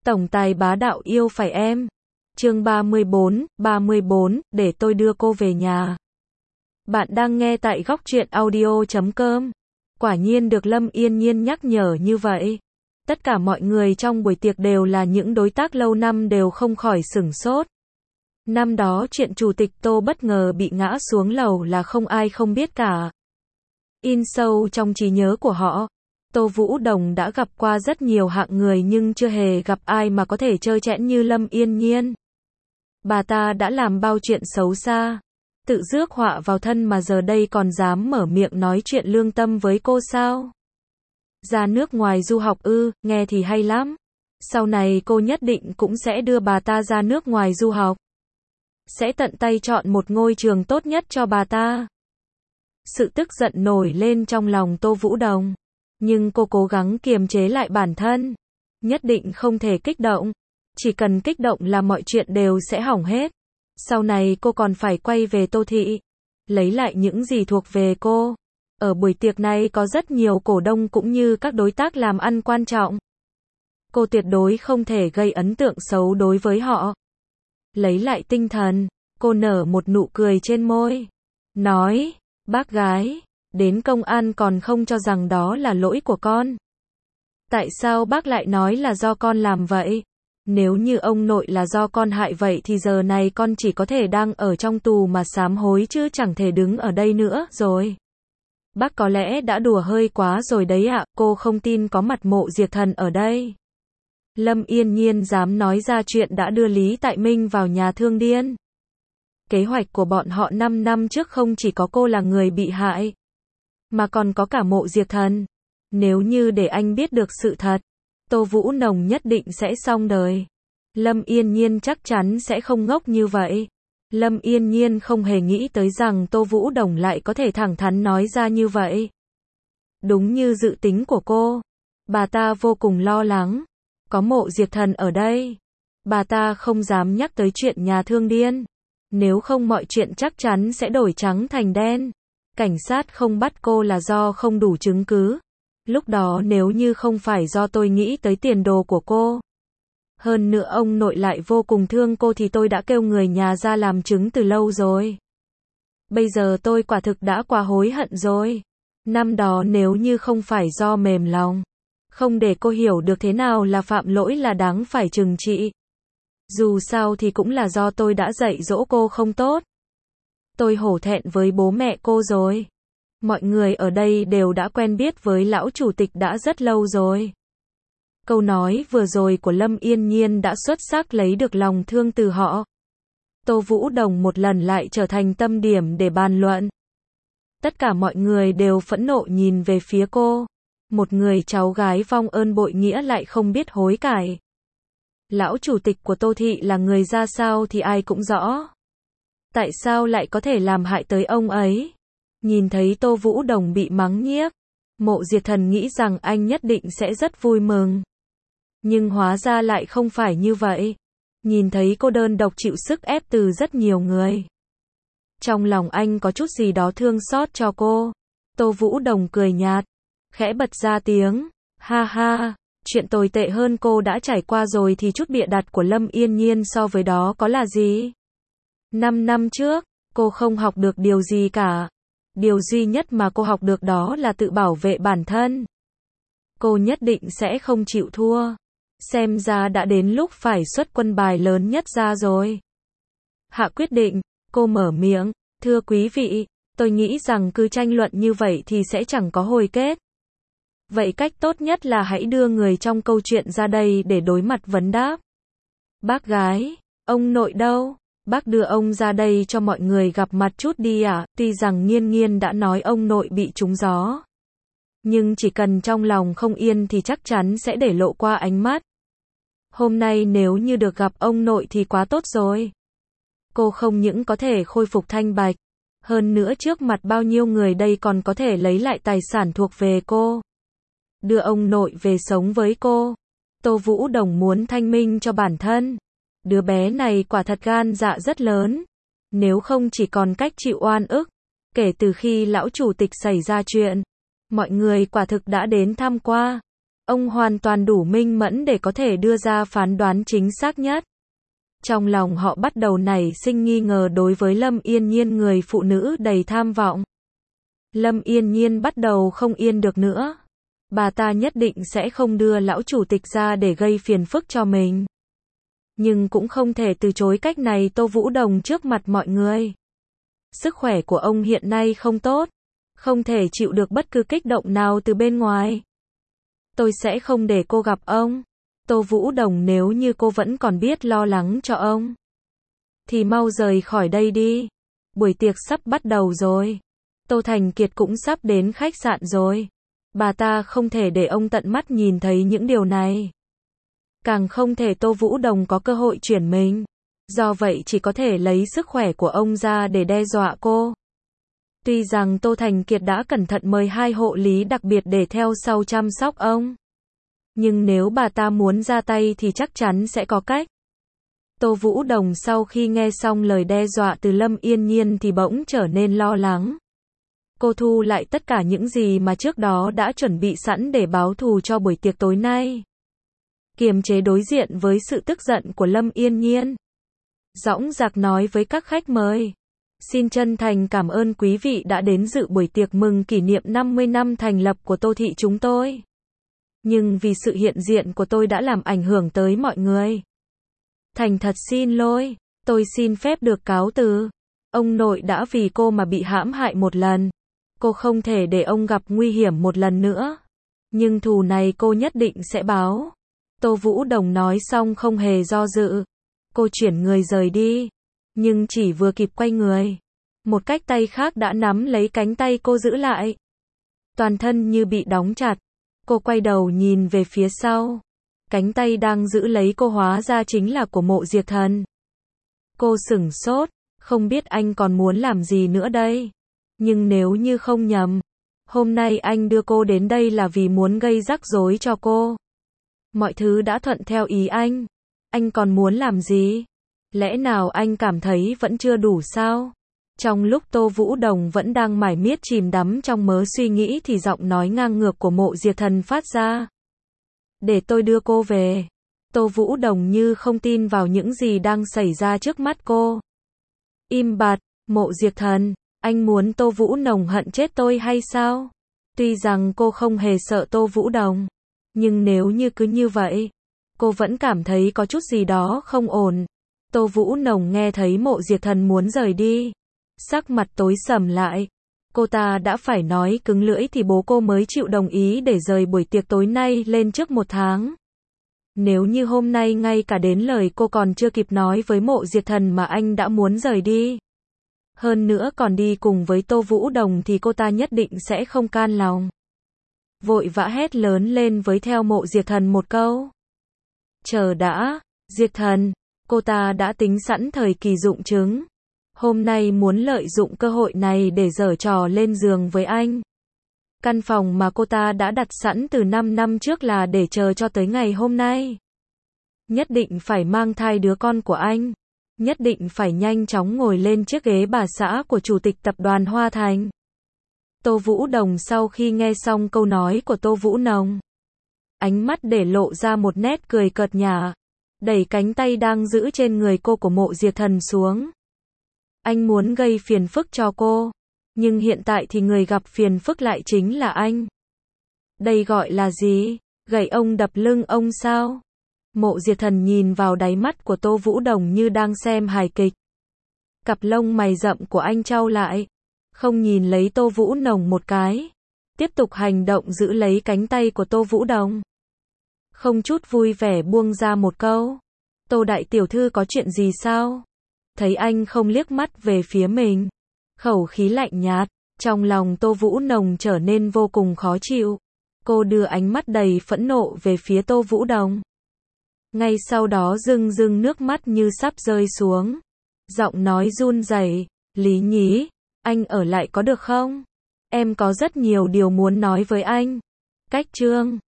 Tổng tài bá đạo yêu phải em. Chương 34, để tôi đưa cô về nhà. Bạn đang nghe tại Góc Truyện Audio.com. Quả nhiên được Lâm Yên Nhiên nhắc nhở như vậy. Tất cả mọi người trong buổi tiệc đều là những đối tác lâu năm đều không khỏi sửng sốt. Năm đó chuyện chủ tịch Tô bất ngờ bị ngã xuống lầu là không ai không biết cả. In sâu trong trí nhớ của họ. Tô Vũ Đồng đã gặp qua rất nhiều hạng người nhưng chưa hề gặp ai mà có thể trơ trẽn như Lâm Yên Nhiên. Bà ta đã làm bao chuyện xấu xa, tự rước họa vào thân mà giờ đây còn dám mở miệng nói chuyện lương tâm với cô sao? Ra nước ngoài du học ư, nghe thì hay lắm. Sau này cô nhất định cũng sẽ đưa bà ta ra nước ngoài du học. Sẽ tận tay chọn một ngôi trường tốt nhất cho bà ta. Sự tức giận nổi lên trong lòng Tô Vũ Đồng. Nhưng cô cố gắng kiềm chế lại bản thân. Nhất định không thể kích động. Chỉ cần kích động là mọi chuyện đều sẽ hỏng hết. Sau này cô còn phải quay về Tô Thị. Lấy lại những gì thuộc về cô. Ở buổi tiệc này có rất nhiều cổ đông cũng như các đối tác làm ăn quan trọng. Cô tuyệt đối không thể gây ấn tượng xấu đối với họ. Lấy lại tinh thần, cô nở một nụ cười trên môi. Nói, bác gái, đến công an còn không cho rằng đó là lỗi của con. Tại sao bác lại nói là do con làm vậy? Nếu như ông nội là do con hại vậy thì giờ này con chỉ có thể đang ở trong tù mà sám hối chứ chẳng thể đứng ở đây nữa rồi. Bác có lẽ đã đùa hơi quá rồi đấy ạ, cô không tin có mặt Mộ Diệt Thần ở đây. Lâm Yên Nhiên dám nói ra chuyện đã đưa Lý Tại Minh vào nhà thương điên. Kế hoạch của bọn họ 5 năm trước không chỉ có cô là người bị hại, mà còn có cả Mộ Diệt Thần. Nếu như để anh biết được sự thật, Tô Vũ Nồng nhất định sẽ xong đời. Lâm Yên Nhiên chắc chắn sẽ không ngốc như vậy. Lâm Yên Nhiên không hề nghĩ tới rằng Tô Vũ Đồng lại có thể thẳng thắn nói ra như vậy. Đúng như dự tính của cô, bà ta vô cùng lo lắng. Có Mộ Diệt Thần ở đây, bà ta không dám nhắc tới chuyện nhà thương điên. Nếu không mọi chuyện chắc chắn sẽ đổi trắng thành đen. Cảnh sát không bắt cô là do không đủ chứng cứ. Lúc đó nếu như không phải do tôi nghĩ tới tiền đồ của cô, hơn nữa ông nội lại vô cùng thương cô thì tôi đã kêu người nhà ra làm chứng từ lâu rồi. Bây giờ tôi quả thực đã quá hối hận rồi. Năm đó nếu như không phải do mềm lòng, không để cô hiểu được thế nào là phạm lỗi là đáng phải trừng trị. Dù sao thì cũng là do tôi đã dạy dỗ cô không tốt. Tôi hổ thẹn với bố mẹ cô rồi. Mọi người ở đây đều đã quen biết với lão chủ tịch đã rất lâu rồi. Câu nói vừa rồi của Lâm Yên Nhiên đã xuất sắc lấy được lòng thương từ họ. Tô Vũ Đồng một lần lại trở thành tâm điểm để bàn luận. Tất cả mọi người đều phẫn nộ nhìn về phía cô. Một người cháu gái vong ơn bội nghĩa lại không biết hối cải. Lão chủ tịch của Tô Thị là người ra sao thì ai cũng rõ. Tại sao lại có thể làm hại tới ông ấy? Nhìn thấy Tô Vũ Đồng bị mắng nhiếc, Mộ Diệt Thần nghĩ rằng anh nhất định sẽ rất vui mừng. Nhưng hóa ra lại không phải như vậy. Nhìn thấy cô đơn độc chịu sức ép từ rất nhiều người, trong lòng anh có chút gì đó thương xót cho cô. Tô Vũ Đồng cười nhạt, khẽ bật ra tiếng, ha ha, chuyện tồi tệ hơn cô đã trải qua rồi thì chút bịa đặt của Lâm Yên Nhiên so với đó có là gì? 5 năm trước, cô không học được điều gì cả. Điều duy nhất mà cô học được đó là tự bảo vệ bản thân. Cô nhất định sẽ không chịu thua. Xem ra đã đến lúc phải xuất quân bài lớn nhất ra rồi. Hạ quyết định, cô mở miệng, thưa quý vị, tôi nghĩ rằng cứ tranh luận như vậy thì sẽ chẳng có hồi kết. Vậy cách tốt nhất là hãy đưa người trong câu chuyện ra đây để đối mặt vấn đáp. Bác gái, ông nội đâu? Bác đưa ông ra đây cho mọi người gặp mặt chút đi ạ. Tuy rằng Nghiên Nghiên đã nói ông nội bị trúng gió, nhưng chỉ cần trong lòng không yên thì chắc chắn sẽ để lộ qua ánh mắt. Hôm nay nếu như được gặp ông nội thì quá tốt rồi. Cô không những có thể khôi phục thanh bạch, hơn nữa trước mặt bao nhiêu người đây còn có thể lấy lại tài sản thuộc về cô. Đưa ông nội về sống với cô. Tô Vũ Đồng muốn thanh minh cho bản thân. Đứa bé này quả thật gan dạ rất lớn. Nếu không chỉ còn cách chịu oan ức. Kể từ khi lão chủ tịch xảy ra chuyện, mọi người quả thực đã đến thăm qua. Ông hoàn toàn đủ minh mẫn để có thể đưa ra phán đoán chính xác nhất. Trong lòng họ bắt đầu nảy sinh nghi ngờ đối với Lâm Yên Nhiên, người phụ nữ đầy tham vọng. Lâm Yên Nhiên bắt đầu không yên được nữa. Bà ta nhất định sẽ không đưa lão chủ tịch ra để gây phiền phức cho mình. Nhưng cũng không thể từ chối cách này Tô Vũ Đồng trước mặt mọi người. Sức khỏe của ông hiện nay không tốt, không thể chịu được bất cứ kích động nào từ bên ngoài. Tôi sẽ không để cô gặp ông. Tô Vũ Đồng, nếu như cô vẫn còn biết lo lắng cho ông, thì mau rời khỏi đây đi. Buổi tiệc sắp bắt đầu rồi. Tô Thành Kiệt cũng sắp đến khách sạn rồi. Bà ta không thể để ông tận mắt nhìn thấy những điều này. Càng không thể Tô Vũ Đồng có cơ hội chuyển mình. Do vậy chỉ có thể lấy sức khỏe của ông ra để đe dọa cô. Tuy rằng Tô Thành Kiệt đã cẩn thận mời 2 hộ lý đặc biệt để theo sau chăm sóc ông, nhưng nếu bà ta muốn ra tay thì chắc chắn sẽ có cách. Tô Vũ Đồng sau khi nghe xong lời đe dọa từ Lâm Yên Nhiên thì bỗng trở nên lo lắng. Cô thu lại tất cả những gì mà trước đó đã chuẩn bị sẵn để báo thù cho buổi tiệc tối nay. Kiềm chế đối diện với sự tức giận của Lâm Yên Nhiên, dõng dạc nói với các khách mời: xin chân thành cảm ơn quý vị đã đến dự buổi tiệc mừng kỷ niệm 50 năm thành lập của Tô thị chúng tôi. Nhưng vì sự hiện diện của tôi đã làm ảnh hưởng tới mọi người. Thành thật xin lỗi, tôi xin phép được cáo từ. Ông nội đã vì cô mà bị hãm hại một lần. Cô không thể để ông gặp nguy hiểm một lần nữa. Nhưng thù này cô nhất định sẽ báo. Tô Vũ Đồng nói xong không hề do dự. Cô chuyển người rời đi. Nhưng chỉ vừa kịp quay người, một cái tay khác đã nắm lấy cánh tay cô giữ lại. Toàn thân như bị đóng chặt. Cô quay đầu nhìn về phía sau. Cánh tay đang giữ lấy cô hóa ra chính là của Mộ Diệt Thần. Cô sửng sốt, không biết anh còn muốn làm gì nữa đây. Nhưng nếu như không nhầm, hôm nay anh đưa cô đến đây là vì muốn gây rắc rối cho cô. Mọi thứ đã thuận theo ý anh còn muốn làm gì? Lẽ nào anh cảm thấy vẫn chưa đủ sao? Trong lúc Tô Vũ Đồng vẫn đang mải miết chìm đắm trong mớ suy nghĩ thì giọng nói ngang ngược của Mộ Diệt Thần phát ra. Để tôi đưa cô về. Tô Vũ Đồng như không tin vào những gì đang xảy ra trước mắt cô. Im bặt, Mộ Diệt Thần, anh muốn Tô Vũ Đồng hận chết tôi hay sao? Tuy rằng cô không hề sợ Tô Vũ Đồng, nhưng nếu như cứ như vậy, cô vẫn cảm thấy có chút gì đó không ổn. Tô Vũ Đồng nghe thấy Mộ Diệt Thần muốn rời đi, sắc mặt tối sầm lại. Cô ta đã phải nói cứng lưỡi thì bố cô mới chịu đồng ý để rời buổi tiệc tối nay lên trước 1 tháng. Nếu như hôm nay ngay cả đến lời cô còn chưa kịp nói với Mộ Diệt Thần mà anh đã muốn rời đi, hơn nữa còn đi cùng với Tô Vũ Đồng thì cô ta nhất định sẽ không can lòng. Vội vã hét lớn lên với theo Mộ Diệt Thần một câu. Chờ đã, Diệt Thần, cô ta đã tính sẵn thời kỳ dụng chứng. Hôm nay muốn lợi dụng cơ hội này để giở trò lên giường với anh. Căn phòng mà cô ta đã đặt sẵn từ 5 năm trước là để chờ cho tới ngày hôm nay. Nhất định phải mang thai đứa con của anh. Nhất định phải nhanh chóng ngồi lên chiếc ghế bà xã của chủ tịch tập đoàn Hoa Thành. Tô Vũ Đồng sau khi nghe xong câu nói của Tô Vũ Đồng, ánh mắt để lộ ra một nét cười cợt nhả, đẩy cánh tay đang giữ trên người cô của Mộ Diệt Thần xuống. Anh muốn gây phiền phức cho cô, nhưng hiện tại thì người gặp phiền phức lại chính là anh. Đây gọi là gì? Gậy ông đập lưng ông sao? Mộ Diệt Thần nhìn vào đáy mắt của Tô Vũ Đồng như đang xem hài kịch. Cặp lông mày rậm của anh chau lại, không nhìn lấy Tô Vũ Đồng một cái, tiếp tục hành động giữ lấy cánh tay của Tô Vũ Đồng. Không chút vui vẻ buông ra một câu. Tô đại tiểu thư có chuyện gì sao? Thấy anh không liếc mắt về phía mình, khẩu khí lạnh nhạt, trong lòng Tô Vũ Đồng trở nên vô cùng khó chịu. Cô đưa ánh mắt đầy phẫn nộ về phía Tô Vũ Đồng. Ngay sau đó rưng rưng nước mắt như sắp rơi xuống. Giọng nói run rẩy, Lý Nhí, anh ở lại có được không? Em có rất nhiều điều muốn nói với anh. Cách chương